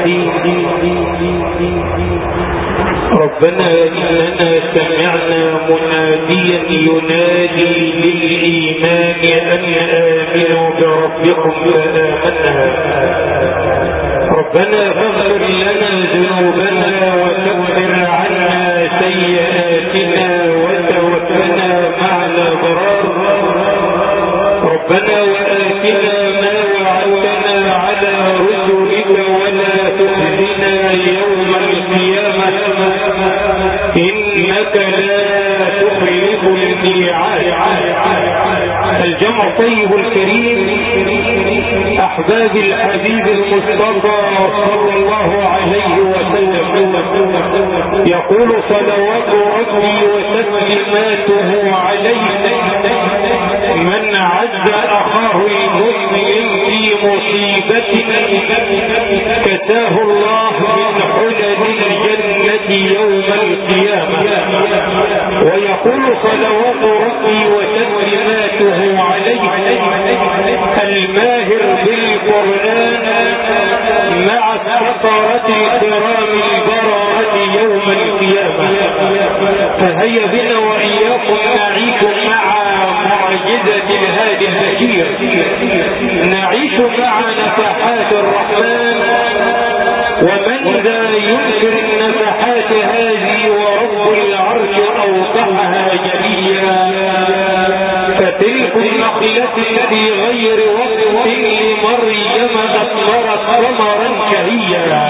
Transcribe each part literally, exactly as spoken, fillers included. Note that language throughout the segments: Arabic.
الرحيم. ربنا إننا سمعنا مناديا ينادي للإيمان أن آمنوا بربكم فآمنا. ربنا فاغفر لنا ذنوبنا وكفر عنا سيئاتنا وتوفنا مع الأبرار. ربنا وآتنا ما وعدتنا على رسلك ولا تخزنا يوم القيامة إنك لا تخلف الميعاد. الجمع الطيب الكريم، أحباب الحبيب المصطفى صلى الله عليه وسلم، يقول صلوات ربي وتسليماته عليه: من عز أخاه المسلم في مصيبته كساه الله من حلل الجنة يوم القيامة. ويقول صلوات ربي وتسليماته عليه: الماهر بالقرآن مع السفرة الكرام البررة يوم القيامة. فهيا بنا وإياكم نعيش مع معجزة الهادي البشير، نعيش مع نفحات الرحمن. ومن ذا ينكر النفحات هذه ورب العرش أوضحها جليا. فتلك النخلة في غير وقت لمريم أثمرت ثمرا شهيا.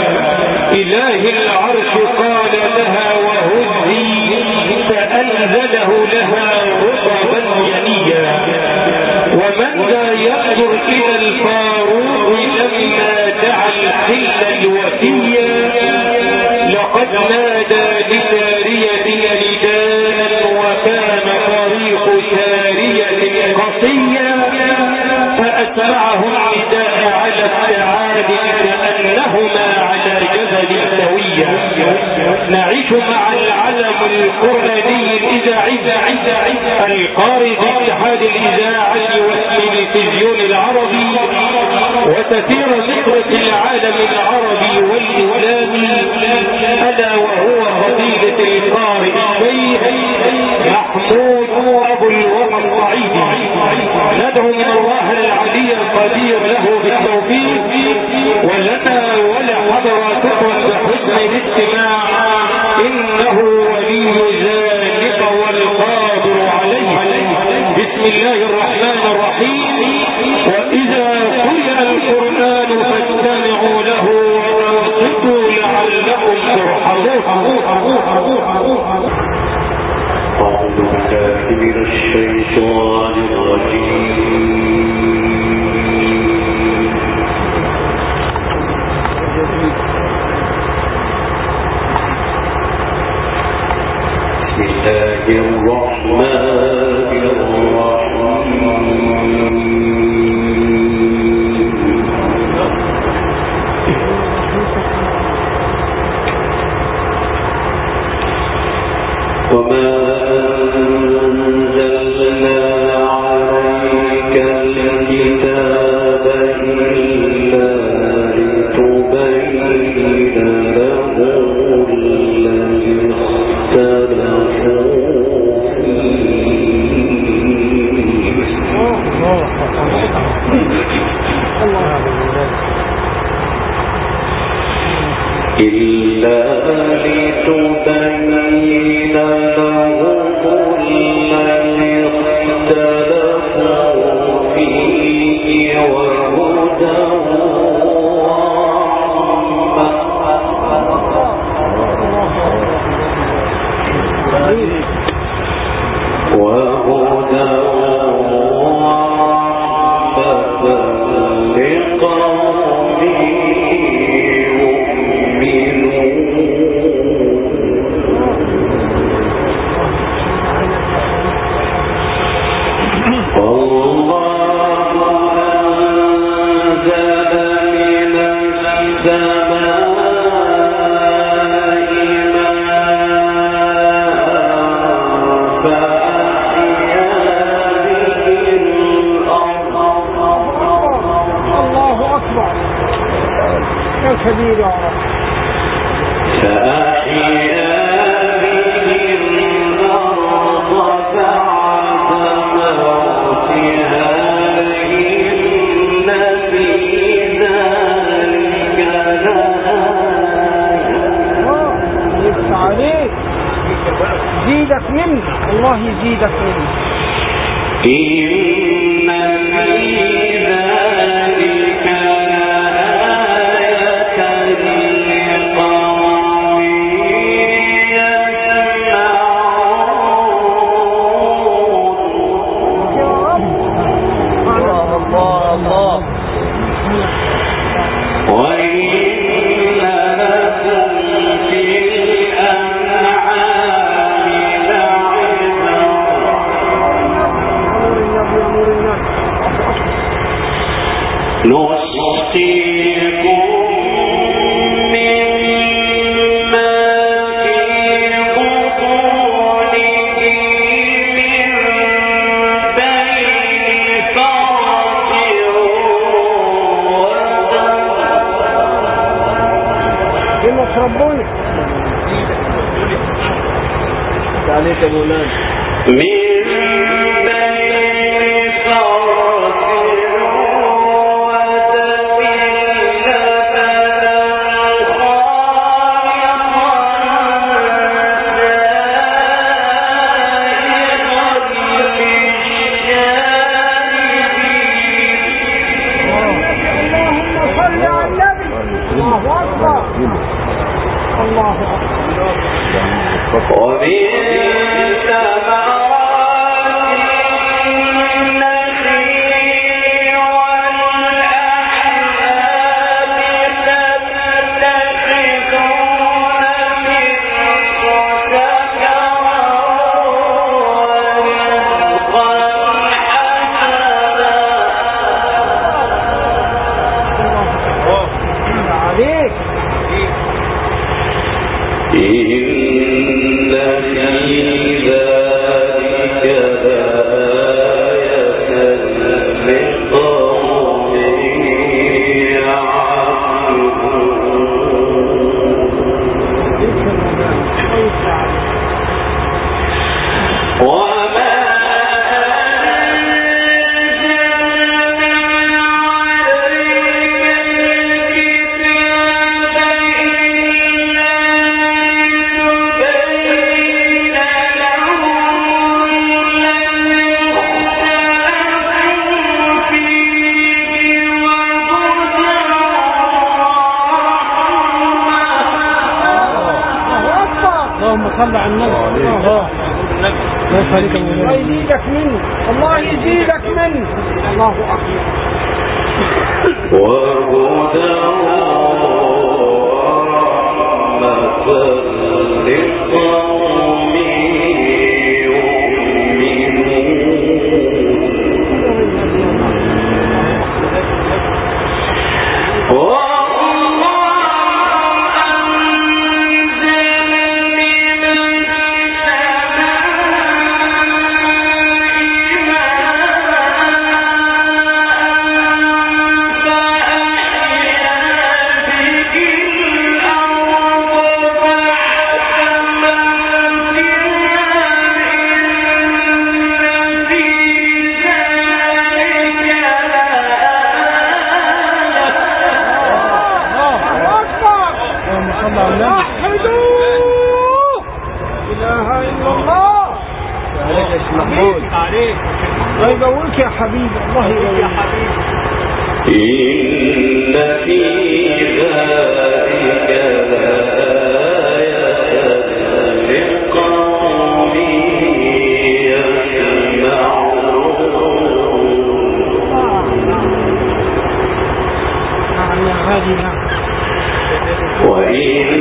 إله العرش قال لها وهزي فأنزله لها رطبا جنيا. ومن ذا ينظر إلى الفاروق لما دعا الحل الوفيا. لقد نادى لسارية نداء وكان طريق سارية قصيا. فأتبعه النداء على السعاد كأنهما على جبل سويا. نعيش مع العلم القرآني الإذاعي القارئ باتحاد الإذاعة والتلفزيون العربي وتثير مصر العالم العربي والإسلامي، ألا وهو فضيلة القارئ الشيخ محمود أبو الوطن الصعيدي. ندعو من الله العلي القدير له بالتوفيق، ولنا ولحضراتكم بحسن الاستماع، إنه ولي ذلك والقادر عليه. بسم الله الرحمن الرحيم. وإذا قرئ القرآن فاستمعوا له وانصتوا لعلكم ترحمون. أعوذ بالله من الشيطان الرجيم. بسم الله الرحمن الرحيم. وما أنزلنا عليك الكتاب إلا لتبين لهم الذي اختلفوا إلا لتبين لهم الذي اختلفوا فيه وهدى وهدى الله أنزل من يا كبير يا رب. فأحيا به الأرض بعد موتها إن في ذلك لآية. عليك زيدك منه، الله يزيدك منه. إن في ذلك لآية لقوم يسمعون. الله الله الله. وإن لكم في الأنعام لعبرة نسقيكم مما في بطونه من بين فرث ودم. كما تربوني عليك يا مولانا. من بين فرث ودم لبنا الله أكبر. ومن ثمرات النخيل والأعناب تتخذون منه سكرا ورزقا حسنا. عليك. إن في ذلك لآية لقوم يعقلون. وما صلى على النبي. الله الله يزيدك منه، الله يزيدك منه. الله أكبر. وهدى ورحمة لقوم يؤمنون. الله يقولك يا حبيبي، الله يقولك يا حبيبي. إن في ذلك لآية لقوم يسمعون. وإن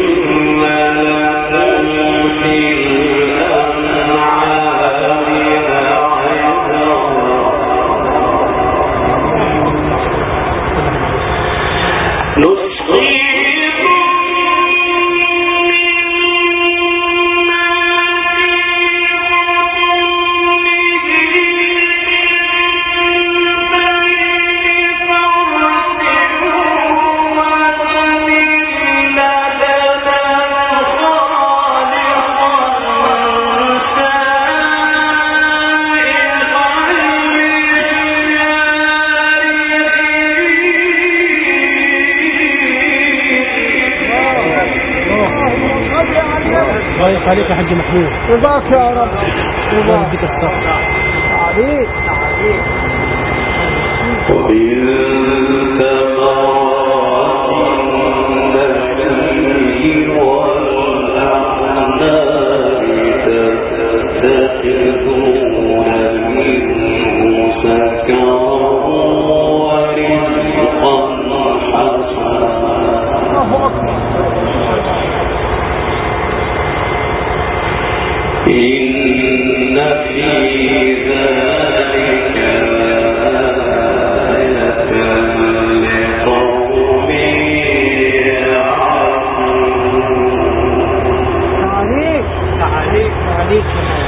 لكم في الأنعام لعبرة نسقيكم مما في بطونه من بين فرث ودم الله يخليك يا حاج محمود. رضاك يا رب. رضاك يديك الصبر. عليك عليك. ومن ثمرات النخيل والأعناب تتخذون منه سكرا ورزقا حسنا. إن في ذلك لآية لقوم يعلمون. عليك عليك عليك.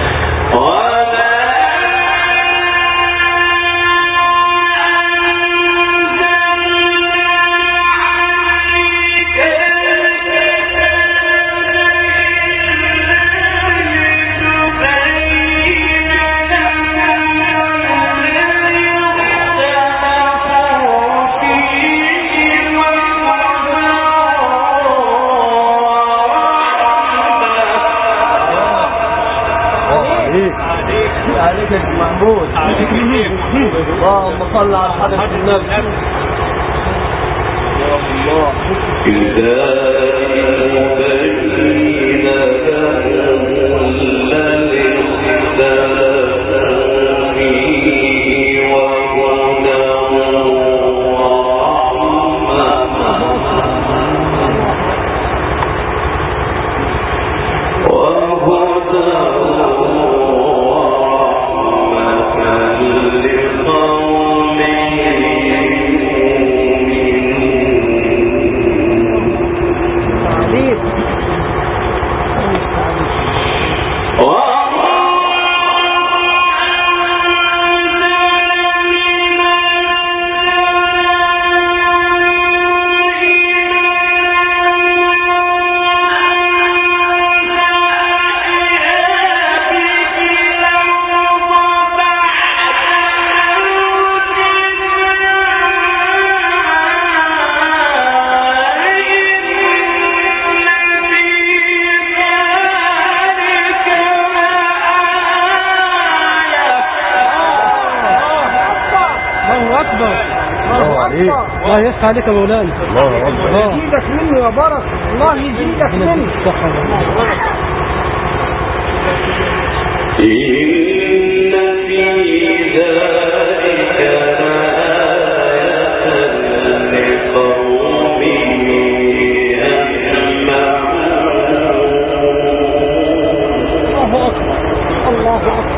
عليك محمود. اللهم صل على حضرة النبي. يا الله. إذا بين لهم الذي اختلفوا فيه وهدى الله يفتح عليك يا مولانا. الله يزيدك منه يا بركة. الله يزيدك منه. إن في ذلك لآية لقوم يسمعون. الله أكبر الله أكبر.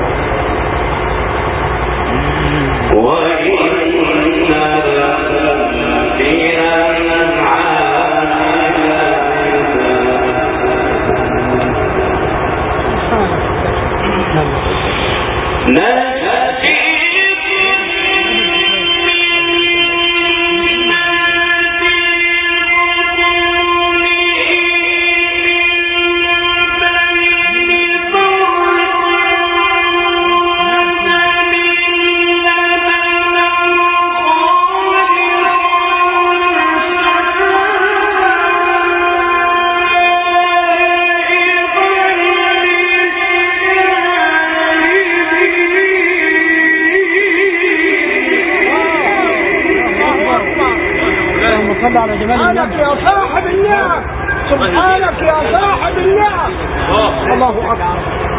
على جمال سبحانك يا صاحب النعم. سبحانك يا صاحب النعم. الله أكبر.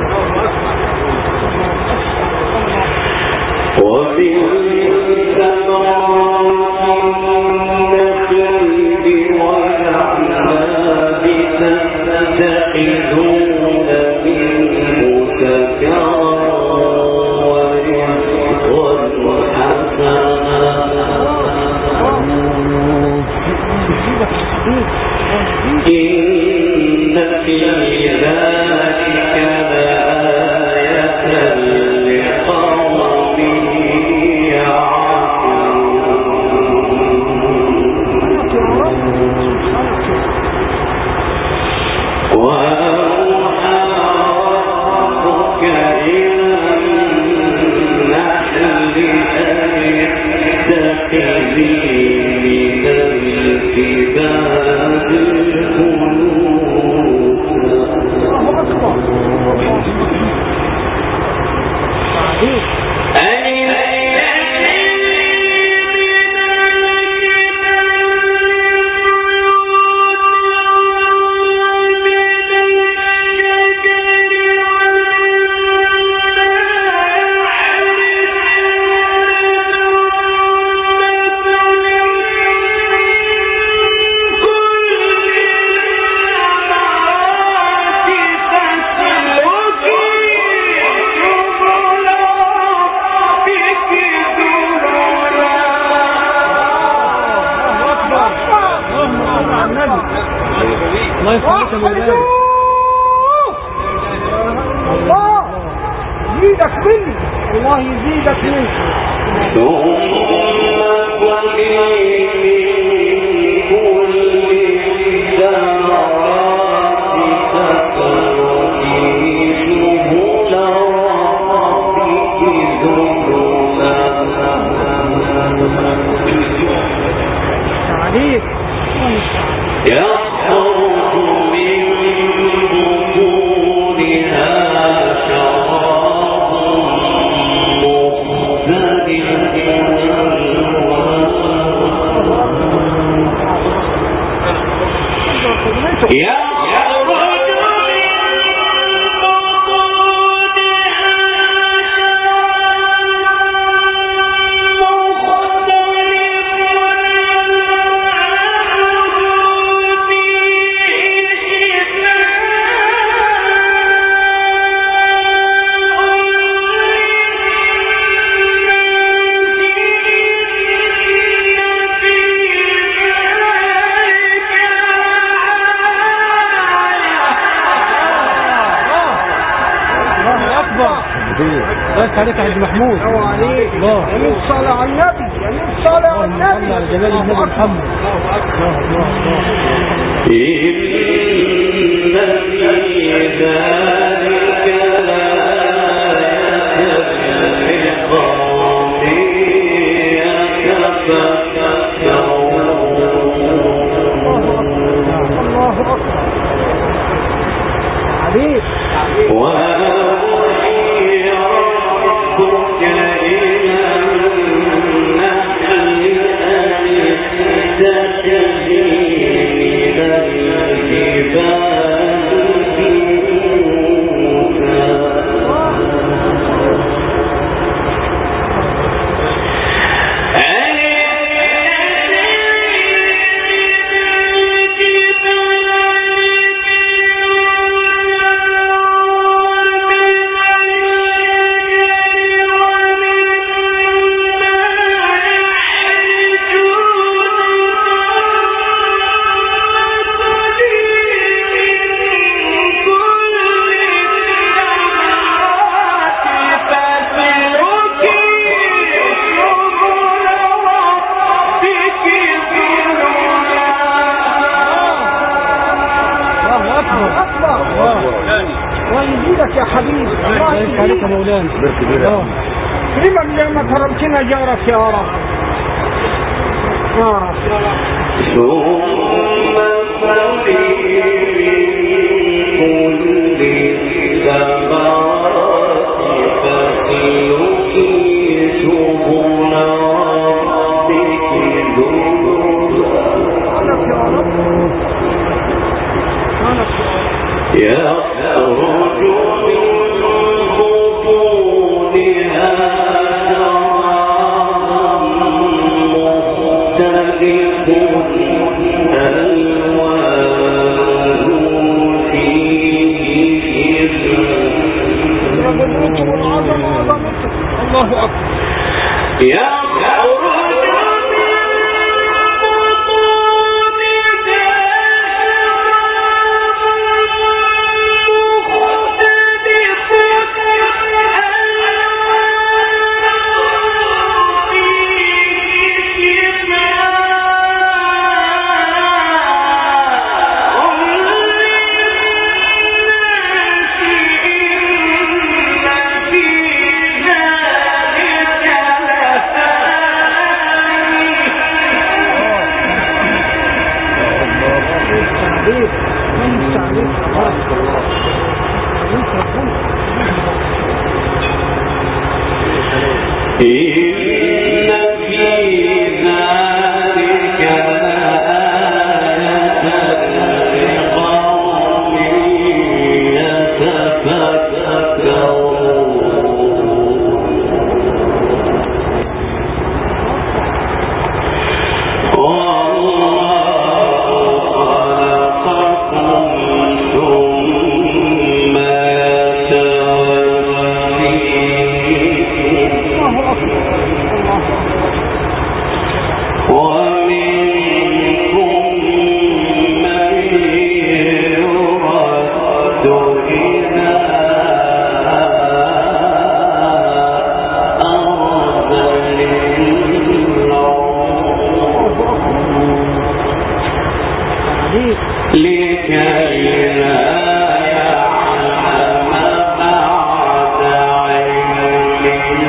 ومن ثمرات النخيل والأعناب تتخذون منه سكرا ورزقا حسنا. إن في ذلك لآية لقوم يعلمون. وأوحى ربك إلى النحل أن اتخذي من الكتاب الخلود. الله يخليك يا مولانا. الله يزيدك مني، الله يزيدك مني. عليك يخرج من بطونها شراب مختلف بس عليك يا حاج محمود. الله عليك. الله. يمين الصلاة على النبي، يمين الصلاة على النبي. على جلال النبي محمد. الله الله الله. إن في ذلك لآية لقوم يتفكرون. الله أكبر عليك. ويزيدك يا حبيبي. الله يزيدك يا مولانا. كريمك زي ما كرمتنا جارك يا رب يا رب. ثم فلي كل ثمرات فاسلكي سبل ربك ذللا. يخرج من بطونها شراب مختلف ألوانه فيه الله أكبر. لكي لا يعلم بعد علم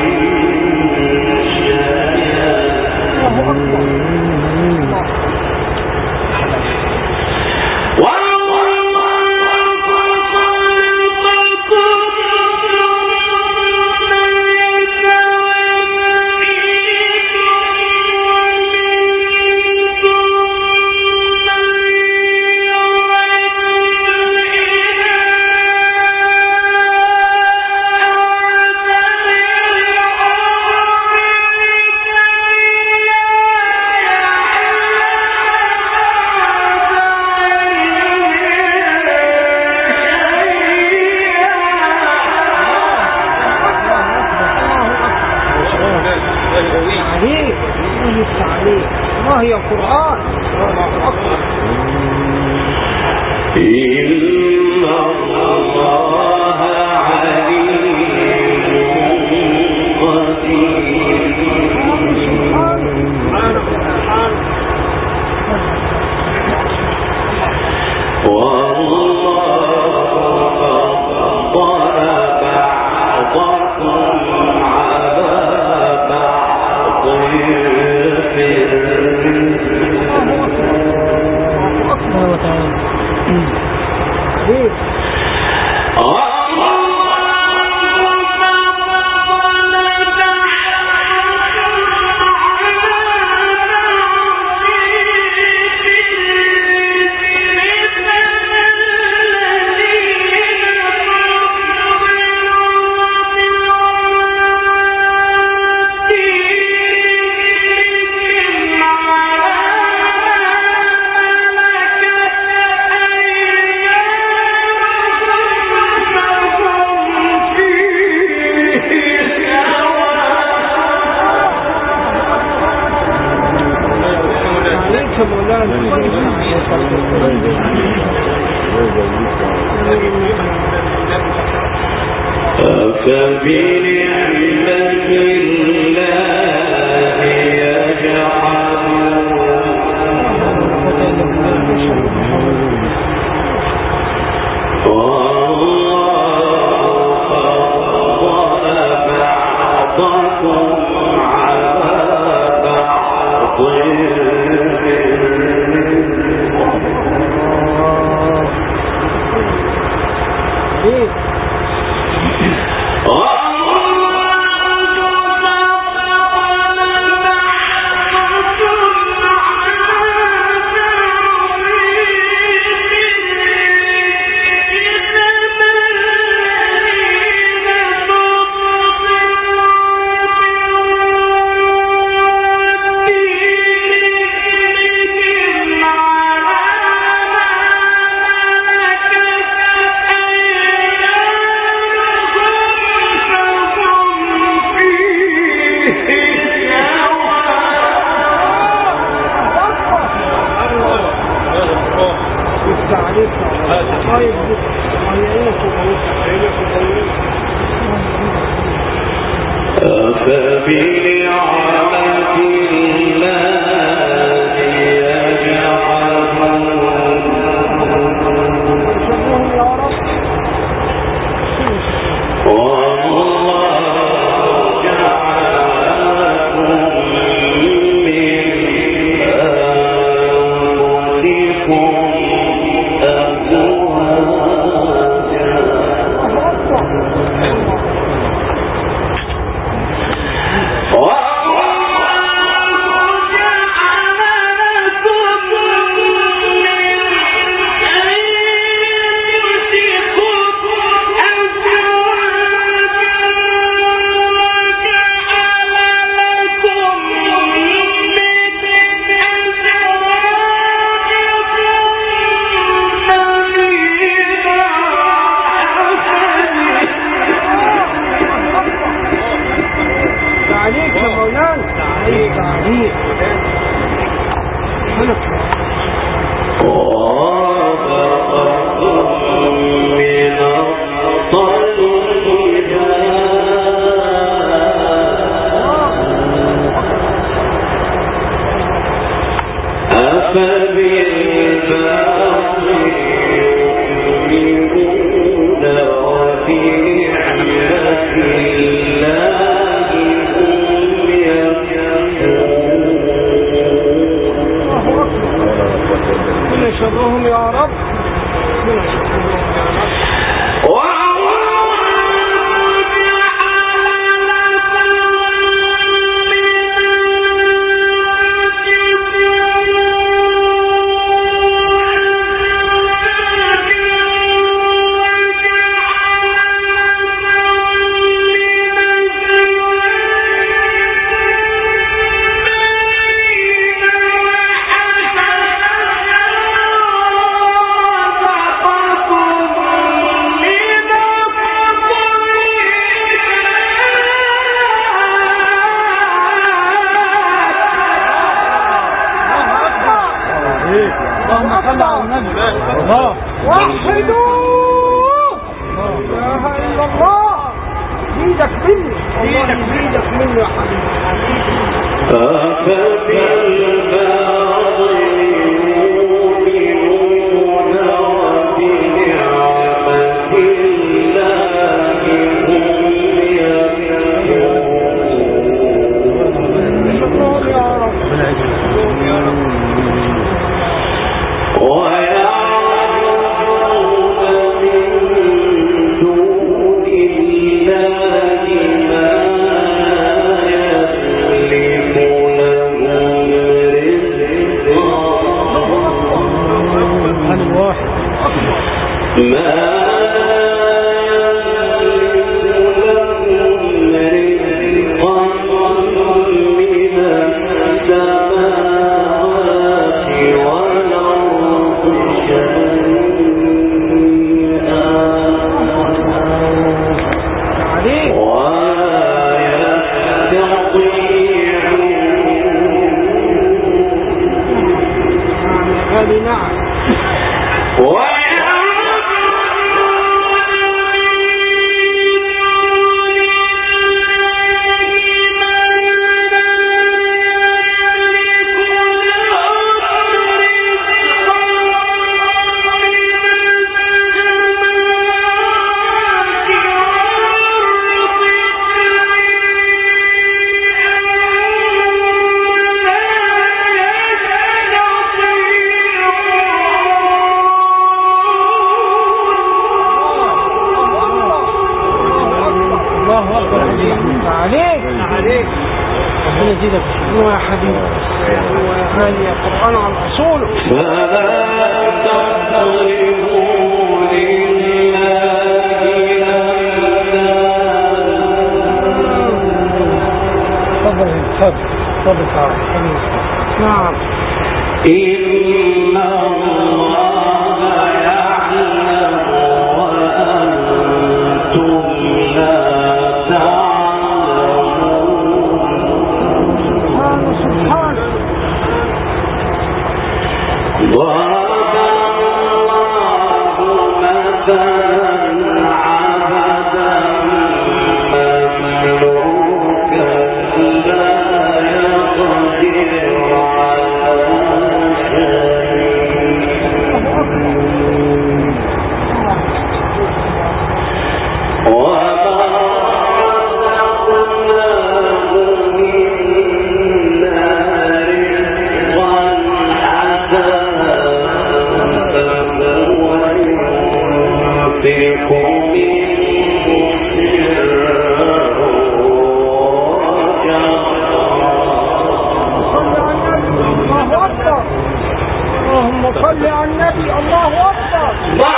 الله يا قرآن الله أكبر. إن الله عليم قدير والله فضل بعضكم على بعض في فبنعمة الله يجحدون والله فضل بعضكم على بعض فبنعمة الله يجحدون والله جعل لكم من أنفسكم أزواجا من شرهم يا رب من شرهم يا رب الله وحدوا لا اله الا الله. زيدك مني الله يزيدك مني يا حبيبي. نعم إن الله يعلم وأنتم لا تعلمون. سبحانه ضرب الله مثلا عبدا مملوكا لا يقدر على اللهم صل على النبي. الله أكبر.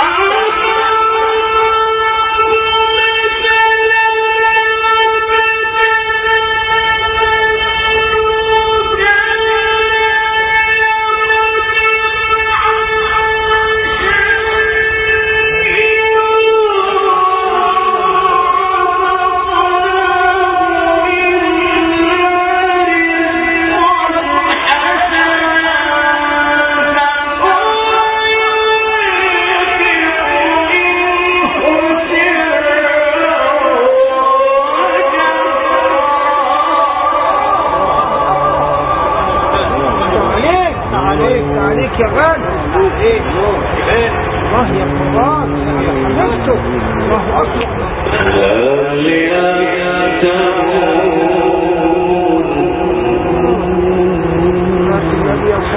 عليك يا غالي. ايه الله يا قرآن يا حبيبته. الله أكبر. هل يهتدون النبي صلى الله عليه وسلم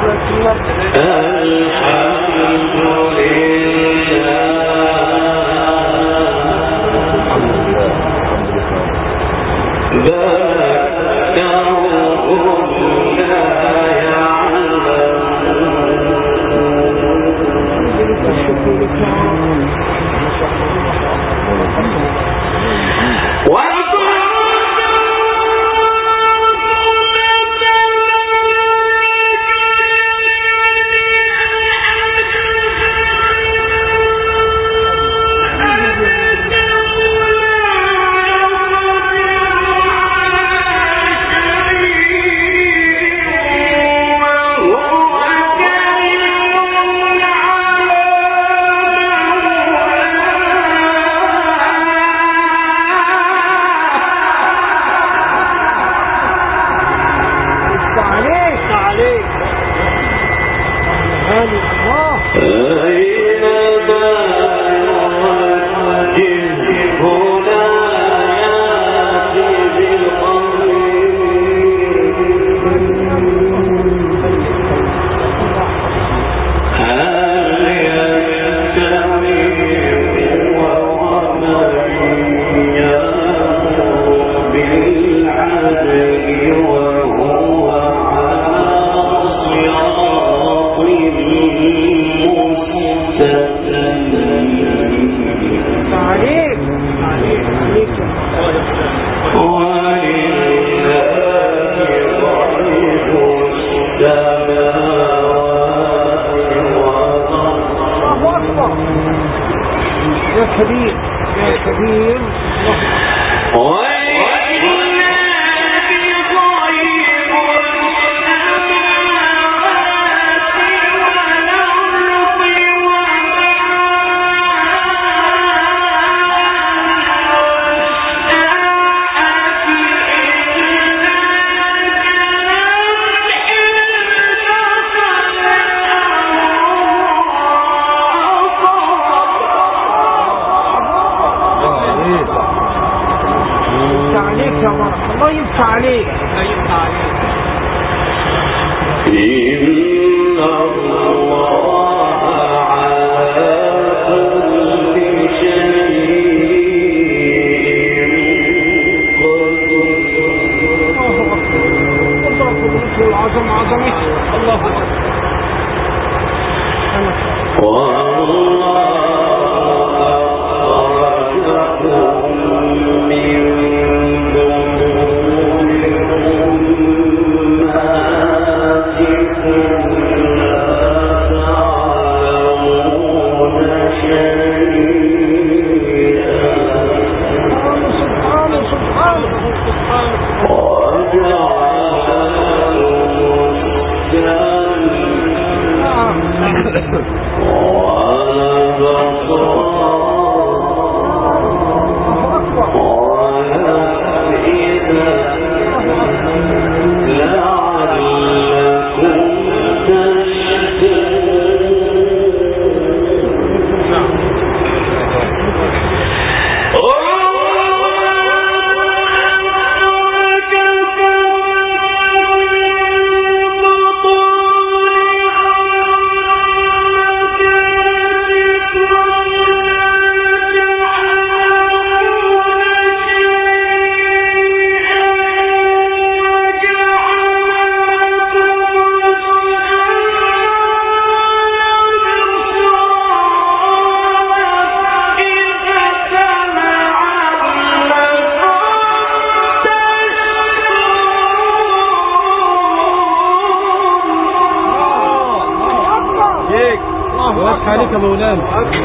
عليك يا مولانا.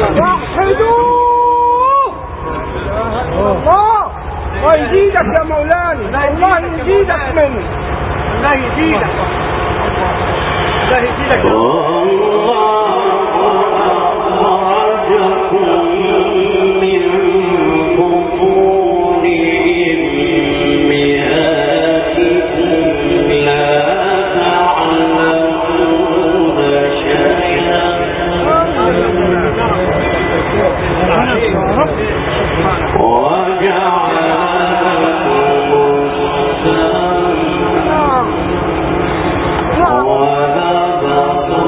وحدوه الله ويزيدك يا مولانا، الله يزيدك منه، الله يزيدك، الله يزيدك. وجعل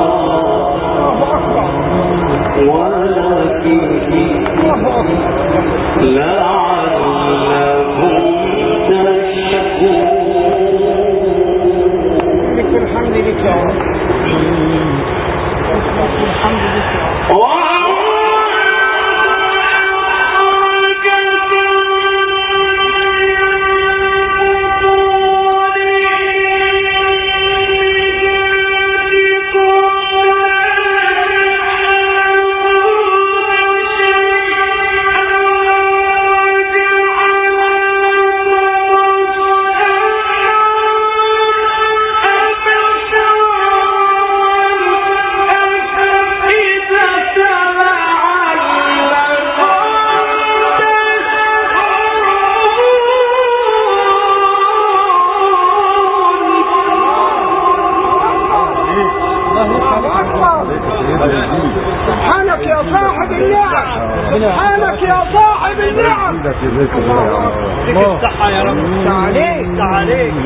سبحانك يا صاحب النعم، سبحانك يا صاحب النعم. الله الصحة يا رب. تعاليك تعاليك.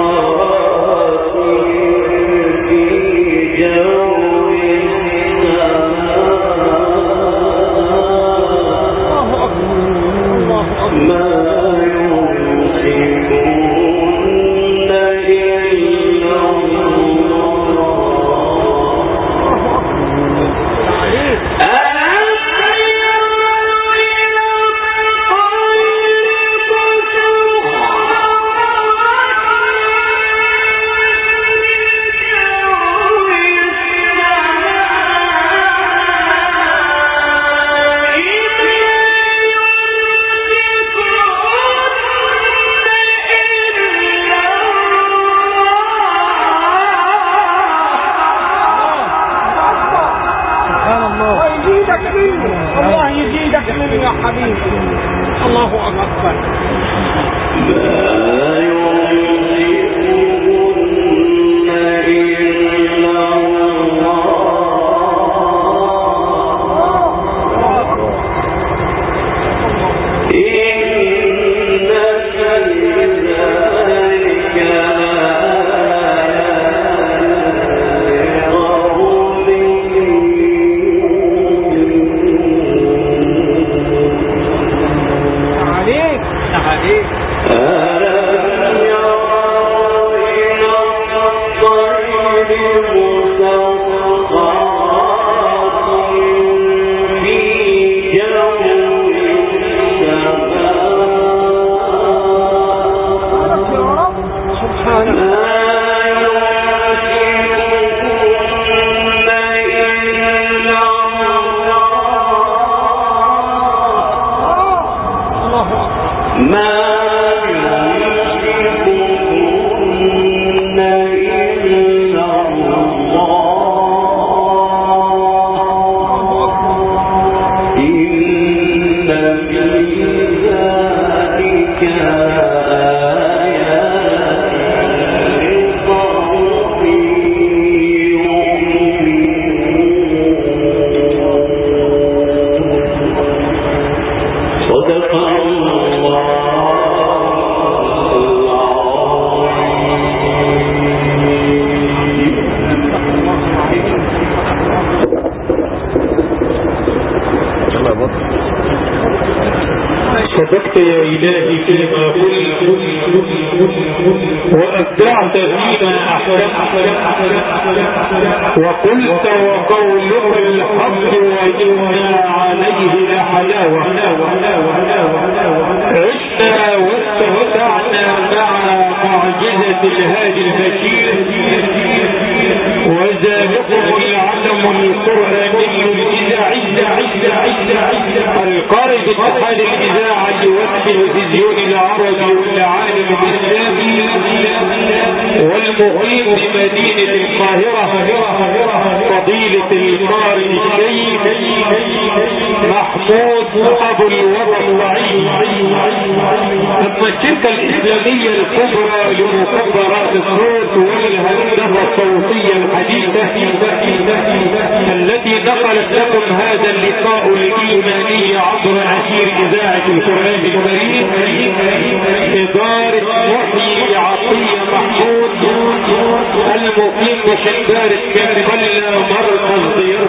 جو مني، الله يزيدك مني يا حبيبي. الله أكبر. لا يمسكهن إلا الله إن في ذلك عليك عليك. ألم يروا إلى الطير مسخرات في جو السماء سبحانك ما يمسكهن إلا الله ما يمسكهن إلا الله إن في ذلك آيات لقوم يؤمنون. صدق الله. صدقت يا إلهي فيما قلت وأبدعت فيما أحسنت وقلت وقولك الحق وإنا عليه لحلاوة عشنا واستمتعنا مع معجزة الهادي البشير وذلكم العلم القرآني الإذاعي القارئ باتحاد الإذاعة والتلفزيون العربي والعالم الإسلامي والمقيم بمدينة القاهرة فضيلة القارئ الشيخ محمود أبو الوضعي. أما الشركة الإسلامية الكبرى لمكبرات الصوت والهندسة الصوتية الحديثة التي نقلت لكم هذا اللقاء الإيماني عبر عشير إذاعة القرآن الكريم إدارة محيي عطية محمود المقيم بشبار الكنبلة مركز ديار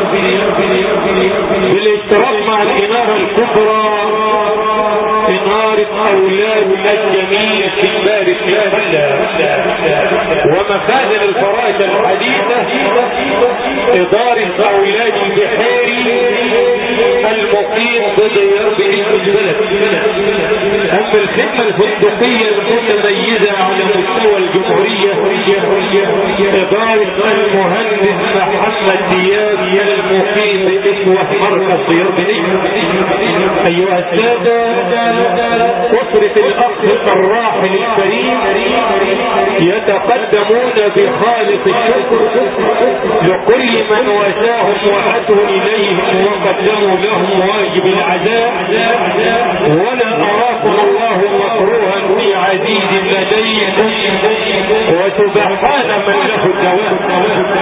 بالاشتراك مع الإنارة الكبرى إنارة أولاد الجميع في بار الكنبلة ومخازن الفرائض الحديثة إدارة أولاد البحيري المقيم بديار البلد. أما الخدمة الفندقية المتميزة على مستوى الجمهورية إدارة المهندس محمد دياب المقيم بإسوة مركز ديار. أيها السادة أسرة الأخ الراحل الكريم يتقدمون بخالص الشكر لكل من واساهم وأتوا إليهم وقدموا لهم واجب العزاء ولا أراكم الله مكروها في عزيز لديكم وسبحان من له الدوام.